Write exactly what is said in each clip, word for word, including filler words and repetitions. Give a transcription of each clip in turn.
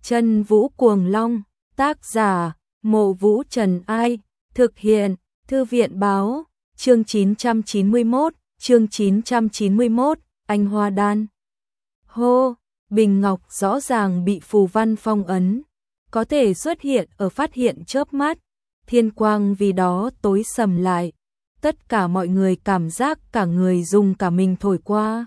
Chân Vũ Cuồng Long, tác giả, Mộ Vũ Trần Ai, thực hiện, Thư viện báo, chương chín trăm chín mươi mốt, chương chín trăm chín mươi mốt, Anh Hoa Đan. Hô, bình ngọc rõ ràng bị phù văn phong ấn, có thể xuất hiện ở phát hiện chớp mắt, thiên quang vì đó tối sầm lại, tất cả mọi người cảm giác cả người dùng cả mình thổi qua.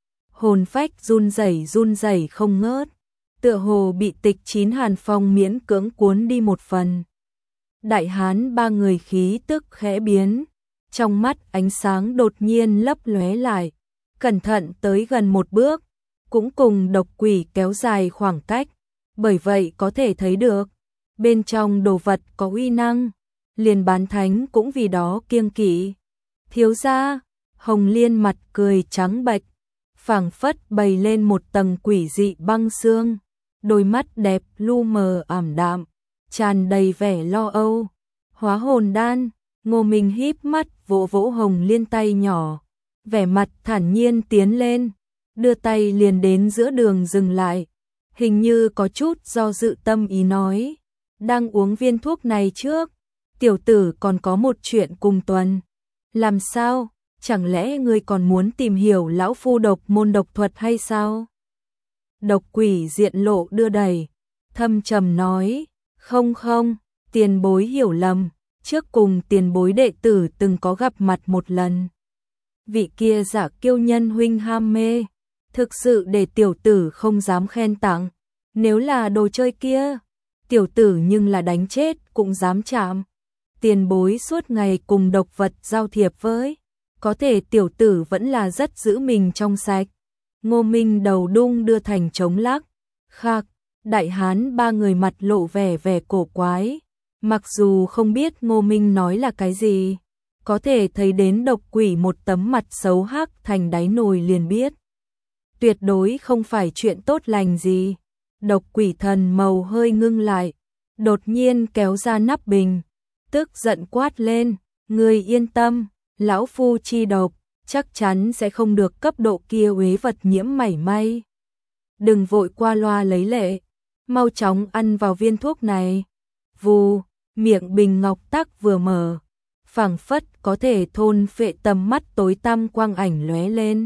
Hồn phách run rẩy run rẩy không ngớt, tựa hồ bị tịch chín hàn phong miễn cưỡng cuốn đi một phần. Đại hán ba người khí tức khẽ biến, trong mắt ánh sáng đột nhiên lấp lóe lại, cẩn thận tới gần một bước, cũng cùng độc quỷ kéo dài khoảng cách, bởi vậy có thể thấy được, bên trong đồ vật có uy năng, liền bán thánh cũng vì đó kiêng kỵ. Thiếu gia, Hồng Liên mặt cười trắng bệch, phảng phất bày lên một tầng quỷ dị băng xương, đôi mắt đẹp lu mờ ảm đạm, tràn đầy vẻ lo âu. Hóa hồn đan, Ngô Minh híp mắt vỗ vỗ Hồng Liên tay nhỏ, vẻ mặt thản nhiên tiến lên, đưa tay liền đến giữa đường dừng lại, hình như có chút do dự tâm ý nói, đang uống viên thuốc này trước, tiểu tử còn có một chuyện cùng tuần. Làm sao, chẳng lẽ ngươi còn muốn tìm hiểu lão phu độc môn độc thuật hay sao? Độc quỷ diện lộ đưa đẩy, thâm trầm nói, không không, tiền bối hiểu lầm, trước cùng tiền bối đệ tử từng có gặp mặt một lần. Vị kia giả kiêu nhân huynh ham mê, thực sự để tiểu tử không dám khen tặng, nếu là đồ chơi kia, tiểu tử nhưng là đánh chết cũng dám chạm. Tiền bối suốt ngày cùng độc vật giao thiệp với, có thể tiểu tử vẫn là rất giữ mình trong sạch. Ngô Minh đầu đung đưa thành trống lắc, khạc, đại hán ba người mặt lộ vẻ vẻ cổ quái, mặc dù không biết Ngô Minh nói là cái gì, có thể thấy đến độc quỷ một tấm mặt xấu hắc thành đáy nồi liền biết. Tuyệt đối không phải chuyện tốt lành gì. Độc quỷ thần màu hơi ngưng lại, đột nhiên kéo ra nắp bình, tức giận quát lên, ngươi yên tâm, lão phu chi độc, chắc chắn sẽ không được cấp độ kia uế vật nhiễm mảy may. Đừng vội qua loa lấy lệ, mau chóng ăn vào viên thuốc này. Vù, miệng bình ngọc tắc vừa mở, phảng phất có thể thôn phệ tầm mắt tối tăm quang ảnh lóe lên.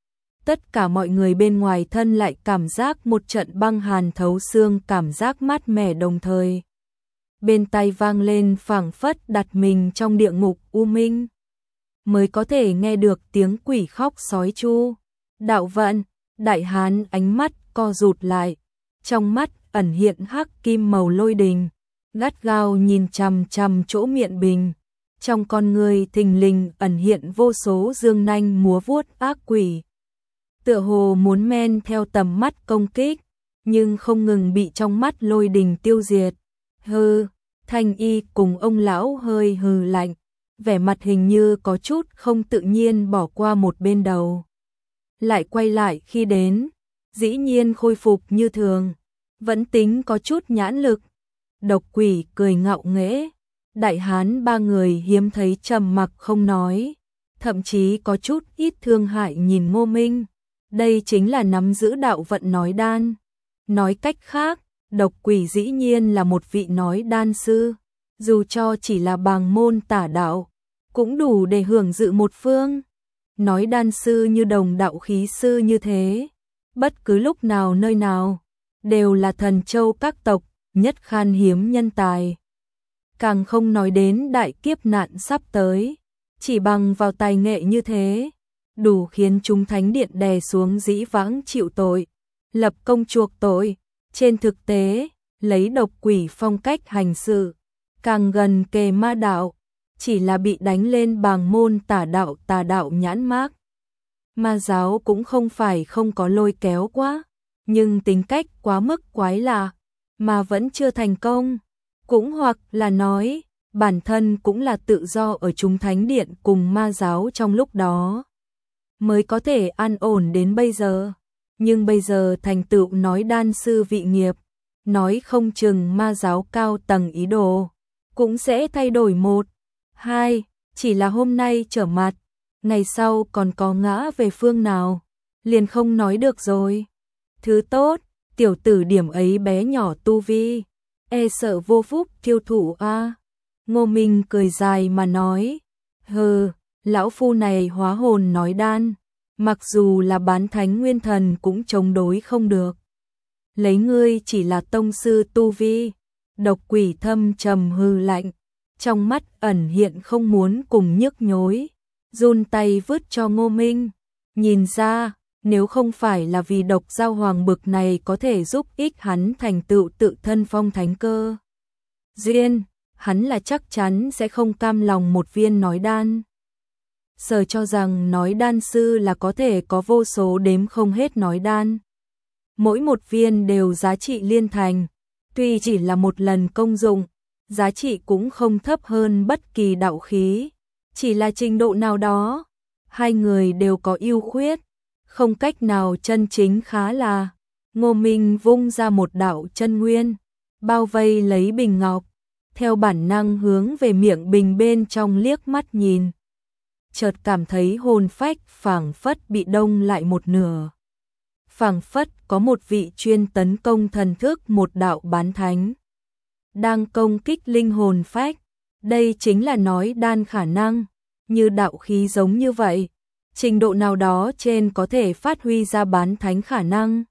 Tất cả mọi người bên ngoài thân lại cảm giác một trận băng hàn thấu xương, cảm giác mát mẻ đồng thời. Bên tai vang lên phảng phất đặt mình trong địa ngục u minh, mới có thể nghe được tiếng quỷ khóc sói chu. Đạo vận, đại hán ánh mắt co rụt lại, trong mắt ẩn hiện hắc kim màu lôi đình, gắt gao nhìn chằm chằm chỗ miệng bình, trong con người thình lình ẩn hiện vô số dương nanh múa vuốt ác quỷ, tựa hồ muốn men theo tầm mắt công kích, nhưng không ngừng bị trong mắt lôi đình tiêu diệt. Hừ, Thanh Y cùng ông lão hơi hừ lạnh, vẻ mặt hình như có chút không tự nhiên bỏ qua một bên đầu. Lại quay lại khi đến, dĩ nhiên khôi phục như thường, vẫn tính có chút nhãn lực. Độc quỷ cười ngạo nghễ, đại hán ba người hiếm thấy trầm mặc không nói, thậm chí có chút ít thương hại nhìn Ngô Minh. Đây chính là nắm giữ đạo vận nói đan. Nói cách khác, độc quỷ dĩ nhiên là một vị nói đan sư, dù cho chỉ là bàng môn tả đạo, cũng đủ để hưởng dự một phương. Nói đan sư như đồng đạo khí sư như thế, bất cứ lúc nào nơi nào, đều là thần châu các tộc, nhất khan hiếm nhân tài. Càng không nói đến đại kiếp nạn sắp tới, chỉ bằng vào tài nghệ như thế, đủ khiến chúng thánh điện đè xuống dĩ vãng chịu tội, lập công chuộc tội. Trên thực tế, lấy độc quỷ phong cách hành sự, càng gần kề ma đạo, chỉ là bị đánh lên bàng môn tả đạo tà đạo nhãn mác. Ma giáo cũng không phải không có lôi kéo quá, nhưng tính cách quá mức quái lạ, mà vẫn chưa thành công. Cũng hoặc là nói, bản thân cũng là tự do ở chúng thánh điện cùng ma giáo trong lúc đó, mới có thể an ổn đến bây giờ. Nhưng bây giờ thành tựu nói đan sư vị nghiệp, nói không chừng ma giáo cao tầng ý đồ, cũng sẽ thay đổi một, hai, chỉ là hôm nay trở mặt, ngày sau còn có ngã về phương nào, liền không nói được rồi. Thứ tốt, tiểu tử điểm ấy bé nhỏ tu vi, e sợ vô phúc tiêu thụ a. À. Ngô Minh cười dài mà nói, hừ, lão phu này hóa hồn nói đan, mặc dù là bán thánh nguyên thần cũng chống đối không được. Lấy ngươi chỉ là tông sư tu vi. Độc Quỷ thâm trầm hừ lạnh, trong mắt ẩn hiện không muốn cùng nhức nhối, run tay vứt cho Ngô Minh. Nhìn ra, nếu không phải là vì độc giao hoàng bực này có thể giúp ích hắn thành tựu tự thân phong thánh cơ duyên, hắn là chắc chắn sẽ không cam lòng một viên nói đan. Sở cho rằng nói đan sư là có thể có vô số đếm không hết nói đan. Mỗi một viên đều giá trị liên thành, tuy chỉ là một lần công dụng, giá trị cũng không thấp hơn bất kỳ đạo khí, chỉ là trình độ nào đó. Hai người đều có ưu khuyết, không cách nào chân chính khá là. Ngô Minh vung ra một đạo chân nguyên, bao vây lấy bình ngọc, theo bản năng hướng về miệng bình bên trong liếc mắt nhìn. Chợt cảm thấy hồn phách phảng phất bị đông lại một nửa. Phảng phất có một vị chuyên tấn công thần thức một đạo bán thánh đang công kích linh hồn phách. Đây chính là nói đan khả năng, như đạo khí giống như vậy, trình độ nào đó trên có thể phát huy ra bán thánh khả năng.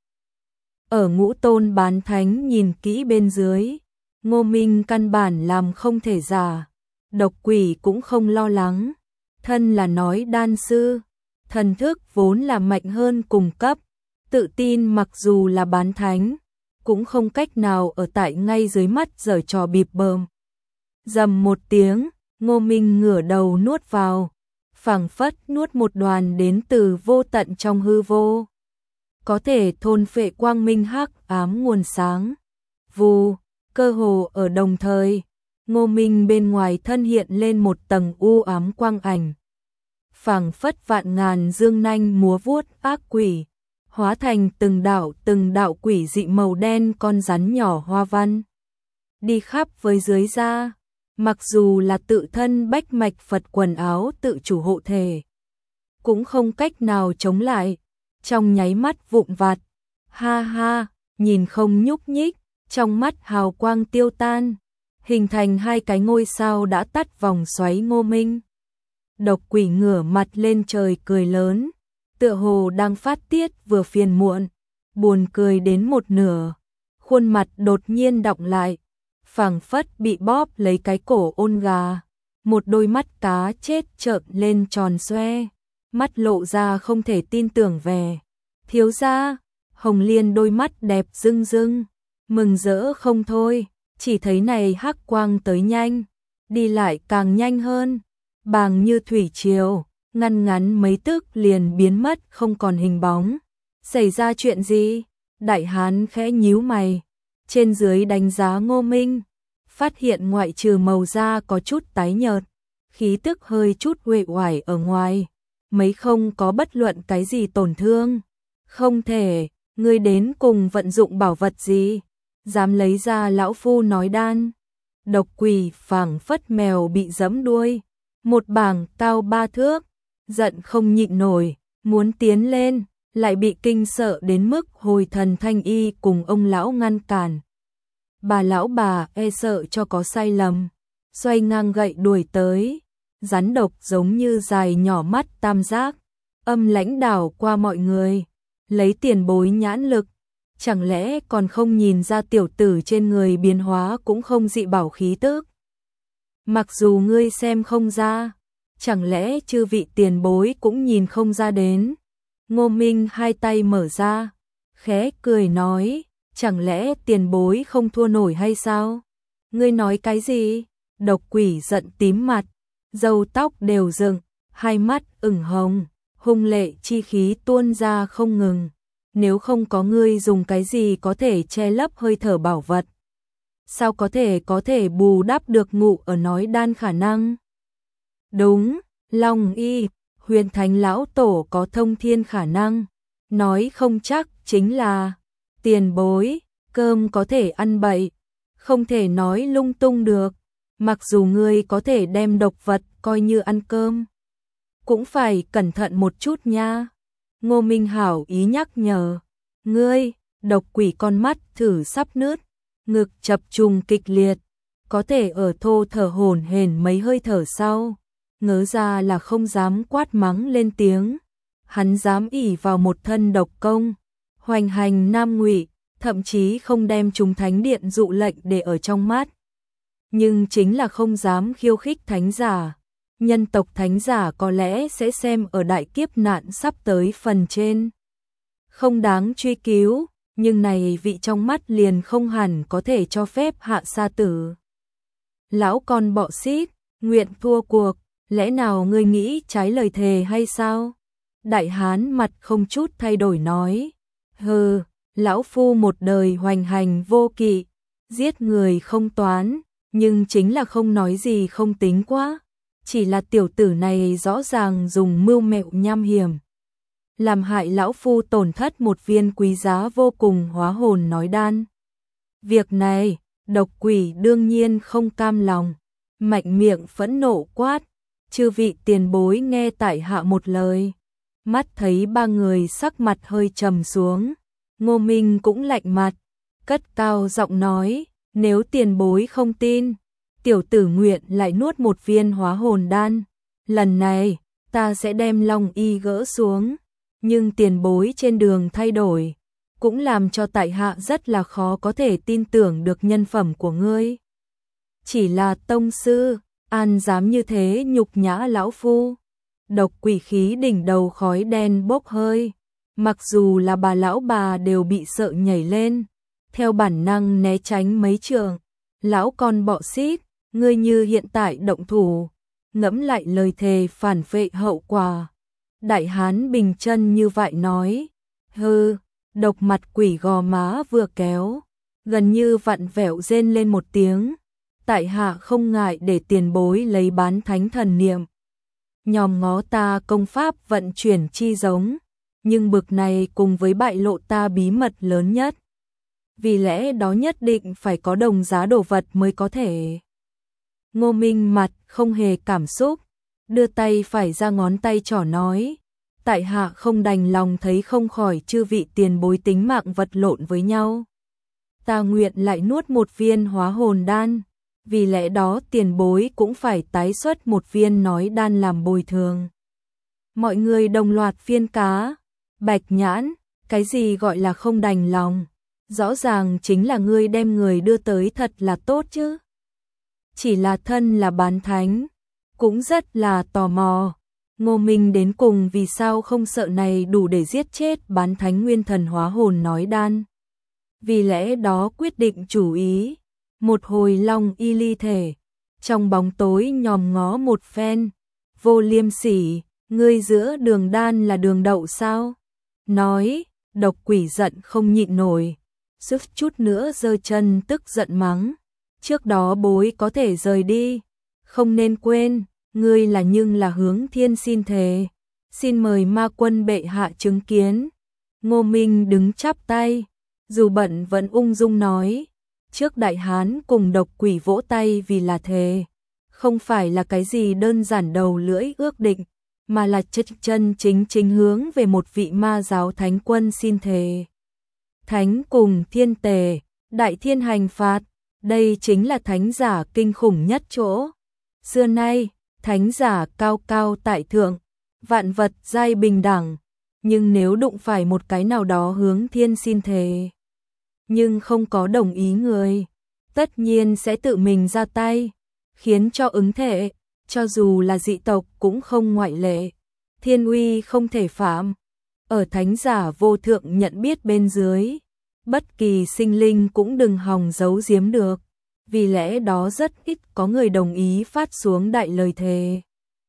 Ở ngũ tôn bán thánh nhìn kỹ bên dưới, Ngô Minh căn bản làm không thể giả. Độc Quỷ cũng không lo lắng, thân là nói đan sư, thần thức vốn là mạnh hơn cùng cấp, tự tin mặc dù là bán thánh, cũng không cách nào ở tại ngay dưới mắt giở trò bịp bợm. Dầm một tiếng, Ngô Minh ngửa đầu nuốt vào, phảng phất nuốt một đoàn đến từ vô tận trong hư vô, có thể thôn phệ quang minh hắc ám nguồn sáng. Vù, cơ hồ ở đồng thời, Ngô Minh bên ngoài thân hiện lên một tầng u ám quang ảnh, phảng phất vạn ngàn dương nanh múa vuốt ác quỷ, hóa thành từng đạo từng đạo quỷ dị màu đen con rắn nhỏ hoa văn, đi khắp với dưới da. Mặc dù là tự thân bách mạch Phật quần áo tự chủ hộ thể, cũng không cách nào chống lại, trong nháy mắt vụn vặt. Ha ha, nhìn không nhúc nhích, trong mắt hào quang tiêu tan, hình thành hai cái ngôi sao đã tắt vòng xoáy Ngô Minh. Độc Quỷ ngửa mặt lên trời cười lớn, tựa hồ đang phát tiết vừa phiền muộn, buồn cười đến một nửa, khuôn mặt đột nhiên đọng lại, phảng phất bị bóp lấy cái cổ ôn gà, một đôi mắt cá chết trợn lên tròn xoe, mắt lộ ra không thể tin tưởng vẻ. Thiếu gia, Hồng Liên đôi mắt đẹp rưng rưng, mừng rỡ không thôi, chỉ thấy này hắc quang tới nhanh, đi lại càng nhanh hơn, bàng như thủy triều, ngăn ngắn mấy tức liền biến mất không còn hình bóng. Xảy ra chuyện gì? Đại hán khẽ nhíu mày, trên dưới đánh giá Ngô Minh, phát hiện ngoại trừ màu da có chút tái nhợt, khí tức hơi chút uể oải ở ngoài, mấy không có bất luận cái gì tổn thương. Không thể, ngươi đến cùng vận dụng bảo vật gì, dám lấy ra lão phu nói đan. Độc Quỷ phảng phất mèo bị giẫm đuôi, một bảng cao ba thước, giận không nhịn nổi, muốn tiến lên, lại bị kinh sợ đến mức hồi thần thanh y cùng ông lão ngăn cản. Bà lão bà e sợ cho có sai lầm, xoay ngang gậy đuổi tới, rắn độc giống như dài nhỏ mắt tam giác, âm lãnh đảo qua mọi người, lấy tiền bối nhãn lực, chẳng lẽ còn không nhìn ra tiểu tử trên người biến hóa cũng không dị bảo khí tức. Mặc dù ngươi xem không ra, chẳng lẽ chư vị tiền bối cũng nhìn không ra đến. Ngô Minh hai tay mở ra, khẽ cười nói, chẳng lẽ tiền bối không thua nổi hay sao? Ngươi nói cái gì? Độc Quỷ giận tím mặt, râu tóc đều dựng, hai mắt ửng hồng, hung lệ chi khí tuôn ra không ngừng. Nếu không có ngươi dùng cái gì có thể che lấp hơi thở bảo vật, sao có thể có thể bù đắp được ngụ ở nói đan khả năng? Đúng, Long Y, Huyền Thánh lão tổ có thông thiên khả năng, nói không chắc chính là tiền bối, cơm có thể ăn bậy, không thể nói lung tung được. Mặc dù ngươi có thể đem độc vật coi như ăn cơm, cũng phải cẩn thận một chút nha. Ngô Minh hảo ý nhắc nhở, ngươi, Độc Quỷ con mắt thử sắp nứt, ngực chập trùng kịch liệt, có thể ở thô thở hổn hển mấy hơi thở sau, ngớ ra là không dám quát mắng lên tiếng. Hắn dám ỷ vào một thân độc công, hoành hành Nam Ngụy, thậm chí không đem chúng thánh điện dụ lệnh để ở trong mắt. Nhưng chính là không dám khiêu khích thánh giả. Nhân tộc thánh giả có lẽ sẽ xem ở đại kiếp nạn sắp tới phần trên không đáng truy cứu, nhưng này vị trong mắt liền không hẳn có thể cho phép hạ sa tử. Lão con bọ xít, nguyện thua cuộc, lẽ nào ngươi nghĩ trái lời thề hay sao? Đại hán mặt không chút thay đổi nói, hừ, lão phu một đời hoành hành vô kỵ, giết người không toán, nhưng chính là không nói gì không tính quá. Chỉ là tiểu tử này rõ ràng dùng mưu mẹo nham hiểm, làm hại lão phu tổn thất một viên quý giá vô cùng hóa hồn nói đan. Việc này, Độc Quỷ đương nhiên không cam lòng, mạnh miệng phẫn nộ quát, chư vị tiền bối nghe tại hạ một lời. Mắt thấy ba người sắc mặt hơi trầm xuống, Ngô Minh cũng lạnh mặt, cất cao giọng nói, nếu tiền bối không tin, tiểu tử nguyện lại nuốt một viên hóa hồn đan. Lần này, ta sẽ đem long y gỡ xuống, nhưng tiền bối trên đường thay đổi, cũng làm cho tại hạ rất là khó có thể tin tưởng được nhân phẩm của ngươi. Chỉ là tông sư, an dám như thế nhục nhã lão phu. Độc Quỷ khí đỉnh đầu khói đen bốc hơi, mặc dù là bà lão bà đều bị sợ nhảy lên, theo bản năng né tránh mấy trường. Lão con bọ xít, ngươi như hiện tại động thủ, ngẫm lại lời thề phản vệ hậu quả. Đại hán bình chân như vậy nói, hừ, Độc mặt quỷ gò má vừa kéo, gần như vặn vẹo rên lên một tiếng, tại hạ không ngại để tiền bối lấy bán thánh thần niệm. Nhòm ngó ta công pháp vận chuyển chi giống, nhưng bực này cùng với bại lộ ta bí mật lớn nhất. Vì lẽ đó nhất định phải có đồng giá đồ vật mới có thể. Ngô Minh mặt không hề cảm xúc, đưa tay phải ra ngón tay trỏ nói, tại hạ không đành lòng thấy không khỏi chư vị tiền bối tính mạng vật lộn với nhau. Ta nguyện lại nuốt một viên hóa hồn đan, vì lẽ đó tiền bối cũng phải tái xuất một viên nói đan làm bồi thường. Mọi người đồng loạt phiên cá, Bạch Nhãn, cái gì gọi là không đành lòng, rõ ràng chính là ngươi đem người đưa tới thật là tốt chứ. Chỉ là thân là bán thánh, cũng rất là tò mò, Ngô Minh đến cùng vì sao không sợ này đủ để giết chết bán thánh nguyên thần hóa hồn nói đan. Vì lẽ đó quyết định chủ ý, một hồi long y ly thể, trong bóng tối nhòm ngó một phen, vô liêm sỉ, ngươi giữa đường đan là đường đậu sao? Nói, Độc Quỷ giận không nhịn nổi, sức chút nữa giơ chân tức giận mắng, trước đó bối có thể rời đi, không nên quên, ngươi là nhưng là hướng thiên xin thề, xin mời ma quân bệ hạ chứng kiến. Ngô Minh đứng chắp tay, dù bận vẫn ung dung nói, trước đại hán cùng Độc Quỷ vỗ tay vì là thề, không phải là cái gì đơn giản đầu lưỡi ước định, mà là chất chân chính chính hướng về một vị ma giáo thánh quân xin thề. Thánh cùng thiên tề, đại thiên hành phạt, đây chính là thánh giả kinh khủng nhất chỗ. Xưa nay, thánh giả cao cao tại thượng, vạn vật giai bình đẳng, nhưng nếu đụng phải một cái nào đó hướng thiên xin thề, nhưng không có đồng ý người, tất nhiên sẽ tự mình ra tay, khiến cho ứng thể, cho dù là dị tộc cũng không ngoại lệ, thiên uy không thể phạm. Ở thánh giả vô thượng nhận biết bên dưới, bất kỳ sinh linh cũng đừng hòng giấu giếm được, vì lẽ đó rất ít có người đồng ý phát xuống đại lời thề.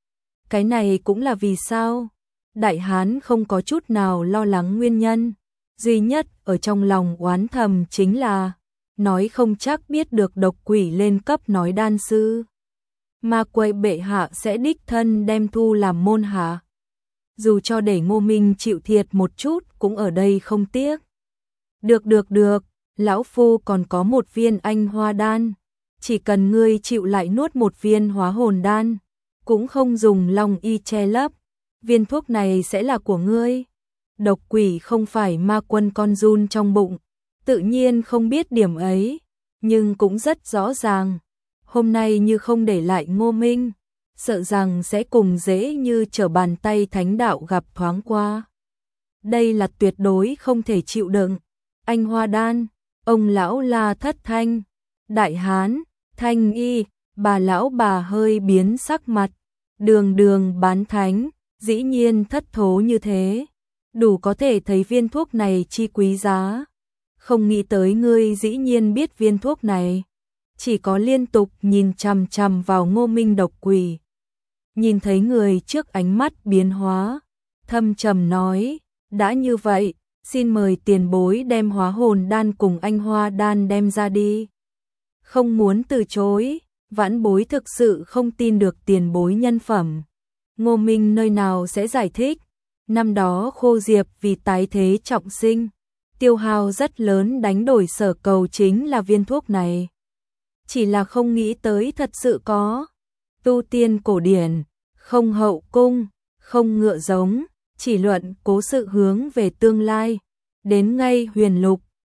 Cái này cũng là vì sao đại hán không có chút nào lo lắng nguyên nhân, duy nhất ở trong lòng oán thầm chính là, nói không chắc biết được Độc Quỷ lên cấp nói đan sư, ma quậy bệ hạ sẽ đích thân đem thu làm môn hạ. Dù cho để Ngô Minh chịu thiệt một chút cũng ở đây không tiếc. Được được được, lão phu còn có một viên anh hoa đan, chỉ cần ngươi chịu lại nuốt một viên hóa hồn đan, cũng không dùng long y che lấp, viên thuốc này sẽ là của ngươi. độc quỷ không phải ma quân con giun trong bụng, tự nhiên không biết điểm ấy, nhưng cũng rất rõ ràng, hôm nay như không để lại Ngô Minh, sợ rằng sẽ cùng dễ như trở bàn tay thánh đạo gặp thoáng qua. Đây là tuyệt đối không thể chịu đựng. Anh Hoa Đan, ông lão La Thất Thanh, Đại Hán, Thanh Y, bà lão bà hơi biến sắc mặt, đường đường bán thánh, dĩ nhiên thất thố như thế, đủ có thể thấy viên thuốc này chi quý giá. Không nghĩ tới ngươi dĩ nhiên biết viên thuốc này, chỉ có liên tục nhìn chằm chằm vào Ngô Minh độc quỷ. Nhìn thấy người trước ánh mắt biến hóa, thâm trầm nói, đã như vậy, xin mời tiền bối đem hóa hồn đan cùng anh Hoa Đan đem ra đi. Không muốn từ chối, vãn bối thực sự không tin được tiền bối nhân phẩm. Ngô Minh nơi nào sẽ giải thích, năm đó Khô Diệp vì tái thế trọng sinh, tiêu hao rất lớn đánh đổi sở cầu chính là viên thuốc này. Chỉ là không nghĩ tới thật sự có. Tu tiên cổ điển, không hậu cung, không ngựa giống, chỉ luận cố sự hướng về tương lai. Đến ngay huyền lục,